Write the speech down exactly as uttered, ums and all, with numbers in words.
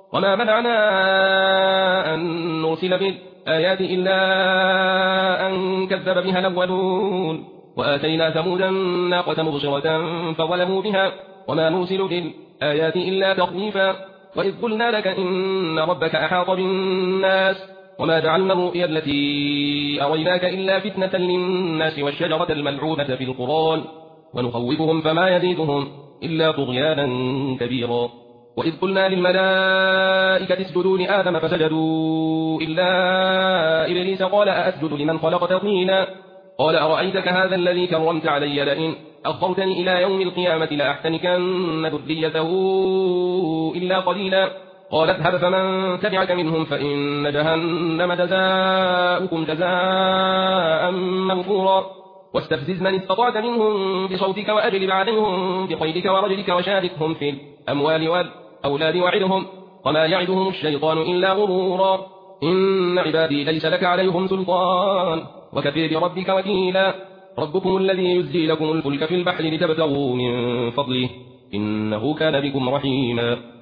وما منعنا أن نرسل بالآيات إلا أن كذب بها الأولون وآتينا ثمود الناقة مبصرة فظلموا بها وما نرسل بالآيات إلا تخويفا وإذ قلنا لك إن ربك أحاط بالناس وما جعلنا الرؤيا التي أريناك إلا فتنة للناس والشجرة الملعونة في القرآن ونخوفهم فما يزيدهم إلا طغيانا كبيرا وإذ قلنا للملائكة اسجدوا لآدم فسجدوا إلا إبليس قال أأسجد لمن خلقت طينا قال أرأيتك هذا الذي كرمت علي لئن أخرتني إلى يوم القيامة لأحتنكن ذريته إلا قليلا قال اذهب فمن تبعك منهم فإن جهنم جزاؤكم جزاء موفورا واستفزز من استطعت منهم بصوتك وأجلب عليهم بخيلك ورجلك وشاركهم في الأموال والأولاد وعدهم وما يعدهم الشيطان إلا غرورا إن عبادي ليس لك عليهم سلطان وكفى بربك وكيلا ربكم الذي يزجي لكم الفلك في البحر لتبتغوا من فضله إنه كان بكم رحيما